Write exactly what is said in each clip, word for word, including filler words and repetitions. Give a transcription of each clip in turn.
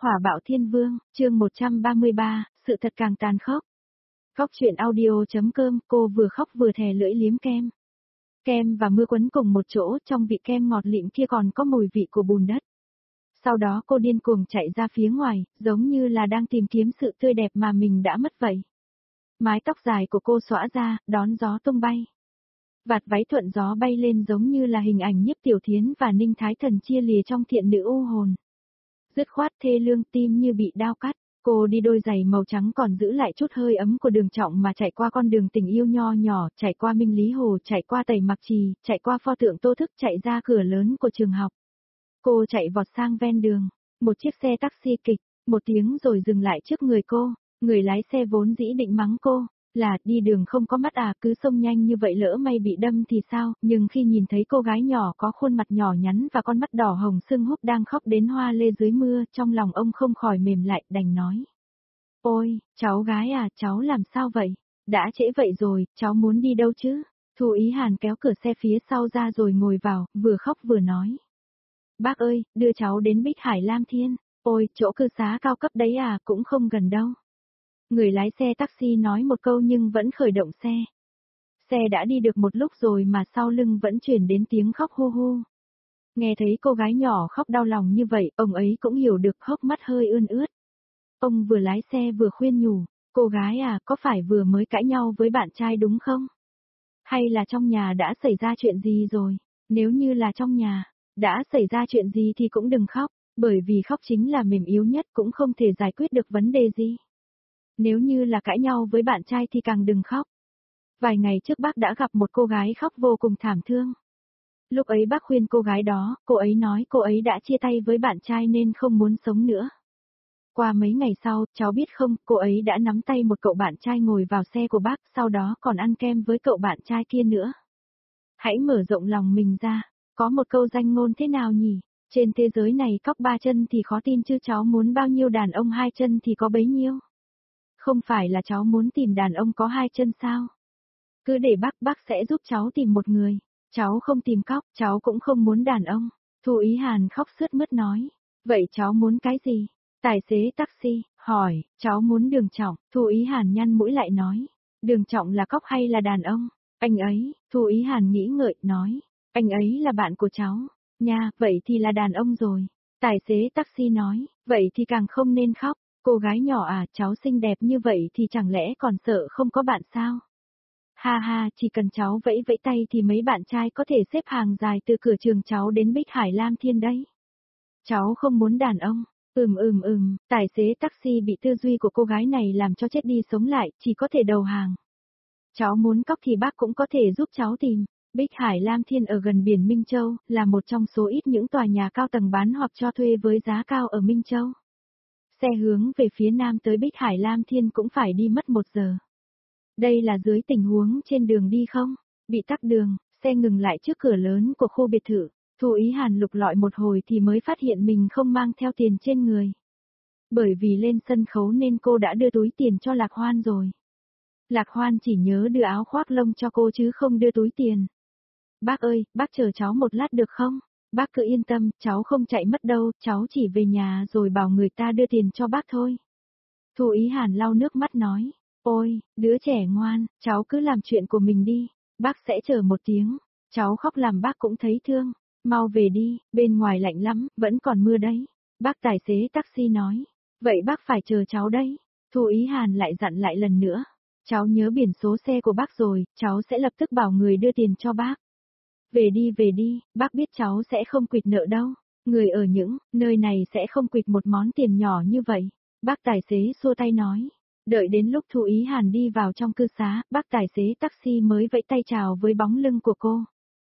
Hỏa bạo thiên vương, chương một trăm ba mươi ba, sự thật càng tàn khốc. Khóc chuyện audio.com, cô vừa khóc vừa thè lưỡi liếm kem. Kem và mưa quấn cùng một chỗ, trong vị kem ngọt lịm kia còn có mùi vị của bùn đất. Sau đó cô điên cuồng chạy ra phía ngoài, giống như là đang tìm kiếm sự tươi đẹp mà mình đã mất vậy. Mái tóc dài của cô xõa ra, đón gió tung bay. Vạt váy thuận gió bay lên giống như là hình ảnh Nhiếp Tiểu Thiến và Ninh Thái Thần chia lìa trong Thiện Nữ U Hồn. Dứt khoát thê lương, tim như bị đao cắt, cô đi đôi giày màu trắng còn giữ lại chút hơi ấm của Đường Trọng mà chạy qua con đường tình yêu nho nhỏ, chạy qua Minh Lý Hồ, chạy qua Tây Mặc Trì, chạy qua pho tượng Tô Thức, chạy ra cửa lớn của trường học. Cô chạy vọt sang ven đường, một chiếc xe taxi kịch, một tiếng rồi dừng lại trước người cô, người lái xe vốn dĩ định mắng cô. Là, đi đường không có mắt à, cứ xông nhanh như vậy lỡ may bị đâm thì sao, nhưng khi nhìn thấy cô gái nhỏ có khuôn mặt nhỏ nhắn và con mắt đỏ hồng sưng húp đang khóc đến hoa lê dưới mưa, trong lòng ông không khỏi mềm lại, đành nói. Ôi, cháu gái à, cháu làm sao vậy? Đã trễ vậy rồi, cháu muốn đi đâu chứ? Thu Ý Hàn kéo cửa xe phía sau ra rồi ngồi vào, vừa khóc vừa nói. Bác ơi, đưa cháu đến Bích Hải Lam Thiên. Ôi, chỗ cư xá cao cấp đấy à, cũng không gần đâu. Người lái xe taxi nói một câu nhưng vẫn khởi động xe. Xe đã đi được một lúc rồi mà sau lưng vẫn truyền đến tiếng khóc hu hu. Nghe thấy cô gái nhỏ khóc đau lòng như vậy, ông ấy cũng hiểu được, hốc mắt hơi ươn ướt. Ông vừa lái xe vừa khuyên nhủ, cô gái à, có phải vừa mới cãi nhau với bạn trai đúng không? Hay là trong nhà đã xảy ra chuyện gì rồi? Nếu như là trong nhà, đã xảy ra chuyện gì thì cũng đừng khóc, bởi vì khóc chính là mềm yếu nhất, cũng không thể giải quyết được vấn đề gì. Nếu như là cãi nhau với bạn trai thì càng đừng khóc. Vài ngày trước bác đã gặp một cô gái khóc vô cùng thảm thương. Lúc ấy bác khuyên cô gái đó, cô ấy nói cô ấy đã chia tay với bạn trai nên không muốn sống nữa. Qua mấy ngày sau, cháu biết không, cô ấy đã nắm tay một cậu bạn trai ngồi vào xe của bác, sau đó còn ăn kem với cậu bạn trai kia nữa. Hãy mở rộng lòng mình ra, có một câu danh ngôn thế nào nhỉ? Trên thế giới này cóc ba chân thì khó tin chứ cháu muốn bao nhiêu đàn ông hai chân thì có bấy nhiêu. Không phải là cháu muốn tìm đàn ông có hai chân sao? Cứ để bác, bác sẽ giúp cháu tìm một người. Cháu không tìm cóc, cháu cũng không muốn đàn ông. Thu Ý Hàn khóc sướt mướt nói. Vậy cháu muốn cái gì? Tài xế taxi, hỏi, cháu muốn Đường Trọng. Thu Ý Hàn nhăn mũi lại nói. Đường Trọng là cóc hay là đàn ông? Anh ấy, Thu Ý Hàn nghĩ ngợi, nói. Anh ấy là bạn của cháu. Nha, vậy thì là đàn ông rồi. Tài xế taxi nói, vậy thì càng không nên khóc. Cô gái nhỏ à, cháu xinh đẹp như vậy thì chẳng lẽ còn sợ không có bạn sao? Ha ha, chỉ cần cháu vẫy vẫy tay thì mấy bạn trai có thể xếp hàng dài từ cửa trường cháu đến Bích Hải Lam Thiên đấy. Cháu không muốn đàn ông. Ừm ừm ừm, tài xế taxi bị tư duy của cô gái này làm cho chết đi sống lại, chỉ có thể đầu hàng. Cháu muốn cóc thì bác cũng có thể giúp cháu tìm. Bích Hải Lam Thiên ở gần biển Minh Châu, là một trong số ít những tòa nhà cao tầng bán hoặc cho thuê với giá cao ở Minh Châu. Xe hướng về phía nam tới Bích Hải Lam Thiên cũng phải đi mất một giờ. Đây là dưới tình huống trên đường đi không? Bị tắc đường, xe ngừng lại trước cửa lớn của khu biệt thự. Thu Ý Hàn lục lọi một hồi thì mới phát hiện mình không mang theo tiền trên người. Bởi vì lên sân khấu nên cô đã đưa túi tiền cho Lạc Hoan rồi. Lạc Hoan chỉ nhớ đưa áo khoác lông cho cô chứ không đưa túi tiền. Bác ơi, bác chờ cháu một lát được không? Bác cứ yên tâm, cháu không chạy mất đâu, cháu chỉ về nhà rồi bảo người ta đưa tiền cho bác thôi. Thu Ý Hàn lau nước mắt nói, ôi, đứa trẻ ngoan, cháu cứ làm chuyện của mình đi, bác sẽ chờ một tiếng, cháu khóc làm bác cũng thấy thương, mau về đi, bên ngoài lạnh lắm, vẫn còn mưa đấy. Bác tài xế taxi nói, vậy bác phải chờ cháu đấy. Thu Ý Hàn lại dặn lại lần nữa, cháu nhớ biển số xe của bác rồi, cháu sẽ lập tức bảo người đưa tiền cho bác. Về đi về đi, bác biết cháu sẽ không quỵt nợ đâu. Người ở những nơi này sẽ không quỵt một món tiền nhỏ như vậy. Bác tài xế xua tay nói. Đợi đến lúc Thu Ý Hàn đi vào trong cư xá, bác tài xế taxi mới vẫy tay chào với bóng lưng của cô.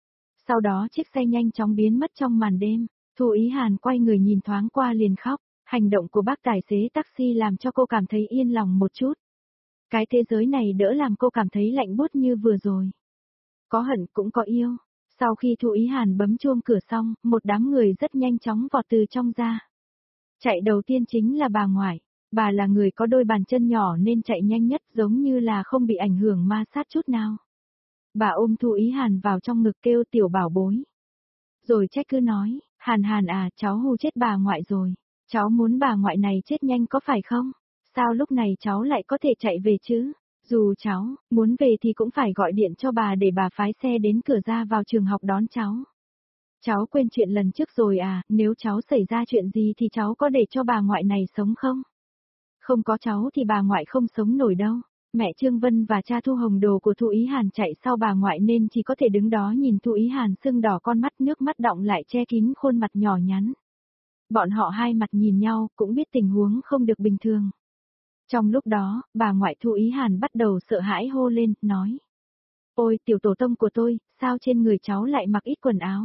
Sau đó chiếc xe nhanh chóng biến mất trong màn đêm. Thu Ý Hàn quay người nhìn thoáng qua liền khóc. Hành động của bác tài xế taxi làm cho cô cảm thấy yên lòng một chút. Cái thế giới này đỡ làm cô cảm thấy lạnh buốt như vừa rồi. Có hận cũng có yêu. Sau khi Thu Ý Hàn bấm chuông cửa xong, một đám người rất nhanh chóng vọt từ trong ra. Chạy đầu tiên chính là bà ngoại. Bà là người có đôi bàn chân nhỏ nên chạy nhanh nhất, giống như là không bị ảnh hưởng ma sát chút nào. Bà ôm Thu Ý Hàn vào trong ngực kêu tiểu bảo bối. Rồi trách cứ nói, Hàn Hàn à, cháu hù chết bà ngoại rồi. Cháu muốn bà ngoại này chết nhanh có phải không? Sao lúc này cháu lại có thể chạy về chứ? Dù cháu muốn về thì cũng phải gọi điện cho bà để bà phái xe đến cửa ra vào trường học đón cháu. Cháu quên chuyện lần trước rồi à, nếu cháu xảy ra chuyện gì thì cháu có để cho bà ngoại này sống không? Không có cháu thì bà ngoại không sống nổi đâu. Mẹ Trương Vân và cha Thu Hồng Đồ của Thu Ý Hàn chạy sau bà ngoại nên chỉ có thể đứng đó nhìn Thu Ý Hàn sưng đỏ con mắt, nước mắt đọng lại che kín khuôn mặt nhỏ nhắn. Bọn họ hai mặt nhìn nhau, cũng biết tình huống không được bình thường. Trong lúc đó, bà ngoại Thu Ý Hàn bắt đầu sợ hãi hô lên, nói. Ôi, tiểu tổ tông của tôi, sao trên người cháu lại mặc ít quần áo?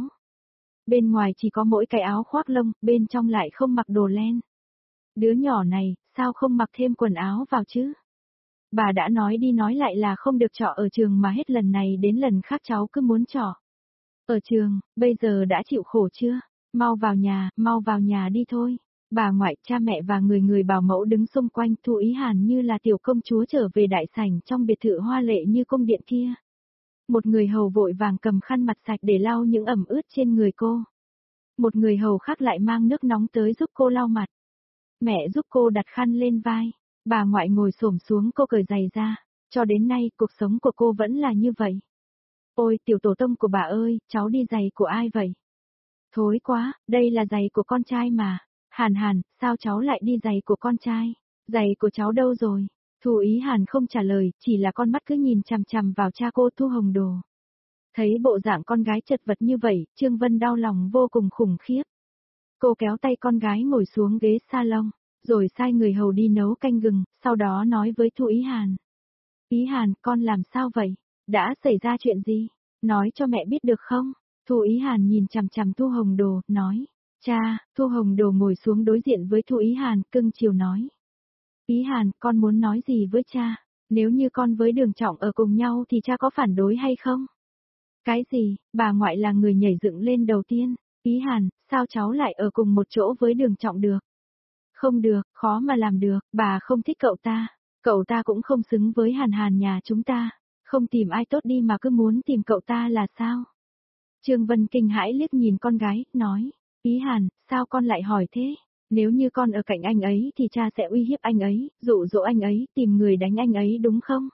Bên ngoài chỉ có mỗi cái áo khoác lông, bên trong lại không mặc đồ len. Đứa nhỏ này, sao không mặc thêm quần áo vào chứ? Bà đã nói đi nói lại là không được trọ ở trường mà hết lần này đến lần khác cháu cứ muốn trọ. Ở trường, bây giờ đã chịu khổ chưa? Mau vào nhà, mau vào nhà đi thôi. Bà ngoại, cha mẹ và người người bảo mẫu đứng xung quanh Thu Ý Hàn như là tiểu công chúa trở về đại sảnh trong biệt thự hoa lệ như cung điện kia. Một người hầu vội vàng cầm khăn mặt sạch để lau những ẩm ướt trên người cô. Một người hầu khác lại mang nước nóng tới giúp cô lau mặt. Mẹ giúp cô đặt khăn lên vai. Bà ngoại ngồi xổm xuống cô cởi giày ra. Cho đến nay cuộc sống của cô vẫn là như vậy. Ôi tiểu tổ tông của bà ơi, cháu đi giày của ai vậy? Thối quá, đây là giày của con trai mà. Hàn Hàn, sao cháu lại đi giày của con trai? Giày của cháu đâu rồi? Thu Ý Hàn không trả lời, chỉ là con mắt cứ nhìn chằm chằm vào cha cô Thu Hồng Đồ. Thấy bộ dạng con gái chật vật như vậy, Trương Vân đau lòng vô cùng khủng khiếp. Cô kéo tay con gái ngồi xuống ghế salon, rồi sai người hầu đi nấu canh gừng, sau đó nói với Thu Ý Hàn. Ý Hàn, con làm sao vậy? Đã xảy ra chuyện gì? Nói cho mẹ biết được không? Thu Ý Hàn nhìn chằm chằm Thu Hồng Đồ, nói. Cha, Thu Hồng Đồ ngồi xuống đối diện với Thu Ý Hàn, cưng chiều nói. Ý Hàn, con muốn nói gì với cha? Nếu như con với Đường Trọng ở cùng nhau thì cha có phản đối hay không? Cái gì? Bà ngoại là người nhảy dựng lên đầu tiên. Ý Hàn, sao cháu lại ở cùng một chỗ với Đường Trọng được? Không được, khó mà làm được, bà không thích cậu ta. Cậu ta cũng không xứng với Hàn Hàn nhà chúng ta. Không tìm ai tốt đi mà cứ muốn tìm cậu ta là sao? Trương Vân kinh hãi liếc nhìn con gái, nói. Ý Hàn, sao con lại hỏi thế? Nếu như con ở cạnh anh ấy thì cha sẽ uy hiếp anh ấy, dụ dỗ anh ấy, tìm người đánh anh ấy đúng không?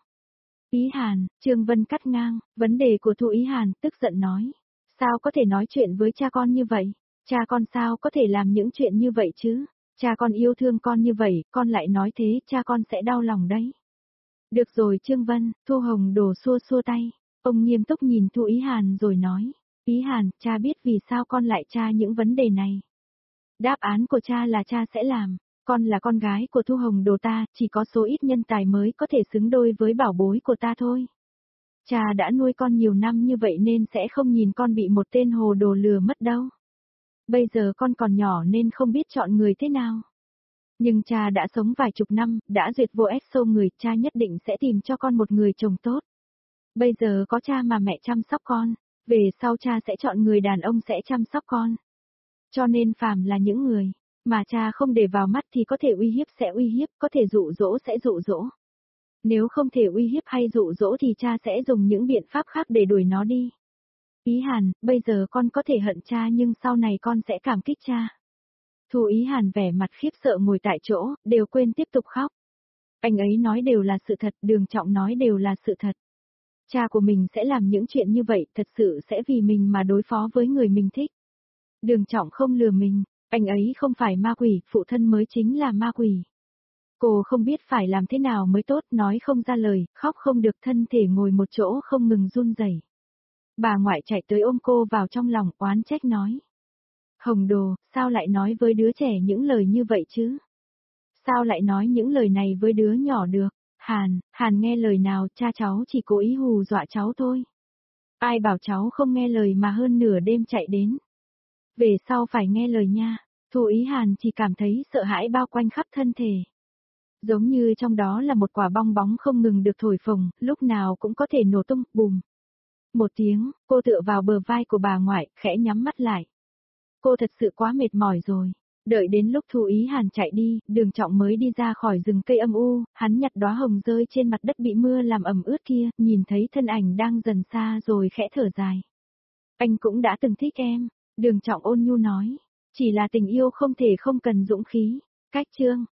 Ý Hàn, Trương Vân cắt ngang, vấn đề của Thu Ý Hàn, tức giận nói. Sao có thể nói chuyện với cha con như vậy? Cha con sao có thể làm những chuyện như vậy chứ? Cha con yêu thương con như vậy, con lại nói thế, cha con sẽ đau lòng đấy. Được rồi Trương Vân, Thu Hồng Đồ xua xua tay. Ông nghiêm túc nhìn Thu Ý Hàn rồi nói. Ý Hàn, cha biết vì sao con lại tra những vấn đề này. Đáp án của cha là cha sẽ làm. Con là con gái của Thu Hồng Đồ ta, chỉ có số ít nhân tài mới có thể xứng đôi với bảo bối của ta thôi. Cha đã nuôi con nhiều năm như vậy nên sẽ không nhìn con bị một tên hồ đồ lừa mất đâu. Bây giờ con còn nhỏ nên không biết chọn người thế nào. Nhưng cha đã sống vài chục năm, đã duyệt vô ép sâu người, cha nhất định sẽ tìm cho con một người chồng tốt. Bây giờ có cha mà mẹ chăm sóc con, về sau cha sẽ chọn người đàn ông sẽ chăm sóc con. Cho nên phàm là những người mà cha không để vào mắt thì có thể uy hiếp sẽ uy hiếp, có thể dụ dỗ sẽ dụ dỗ. Nếu không thể uy hiếp hay dụ dỗ thì cha sẽ dùng những biện pháp khác để đuổi nó đi. Ý Hàn, bây giờ con có thể hận cha nhưng sau này con sẽ cảm kích cha. Thu Ý Hàn vẻ mặt khiếp sợ ngồi tại chỗ, đều quên tiếp tục khóc. Anh ấy nói đều là sự thật, Đường Trọng nói đều là sự thật. Cha của mình sẽ làm những chuyện như vậy, thật sự sẽ vì mình mà đối phó với người mình thích. Đường Trọng không lừa mình, anh ấy không phải ma quỷ, phụ thân mới chính là ma quỷ. Cô không biết phải làm thế nào mới tốt, nói không ra lời, khóc không được, thân thể ngồi một chỗ không ngừng run rẩy. Bà ngoại chạy tới ôm cô vào trong lòng, oán trách nói. Hồng Đồ, sao lại nói với đứa trẻ những lời như vậy chứ? Sao lại nói những lời này với đứa nhỏ được? Hàn, Hàn nghe lời nào, cha cháu chỉ cố ý hù dọa cháu thôi. Ai bảo cháu không nghe lời mà hơn nửa đêm chạy đến. Về sau phải nghe lời nha. Thu Ý Hàn chỉ cảm thấy sợ hãi bao quanh khắp thân thể. Giống như trong đó là một quả bong bóng không ngừng được thổi phồng, lúc nào cũng có thể nổ tung, bùm. Một tiếng, cô tựa vào bờ vai của bà ngoại, khẽ nhắm mắt lại. Cô thật sự quá mệt mỏi rồi. Đợi đến lúc Thu Ý Hàn chạy đi, Đường Trọng mới đi ra khỏi rừng cây âm u, hắn nhặt đóa hồng rơi trên mặt đất bị mưa làm ẩm ướt kia, nhìn thấy thân ảnh đang dần xa rồi khẽ thở dài. Anh cũng đã từng thích em, Đường Trọng ôn nhu nói. Chỉ là tình yêu không thể không cần dũng khí. Cách chương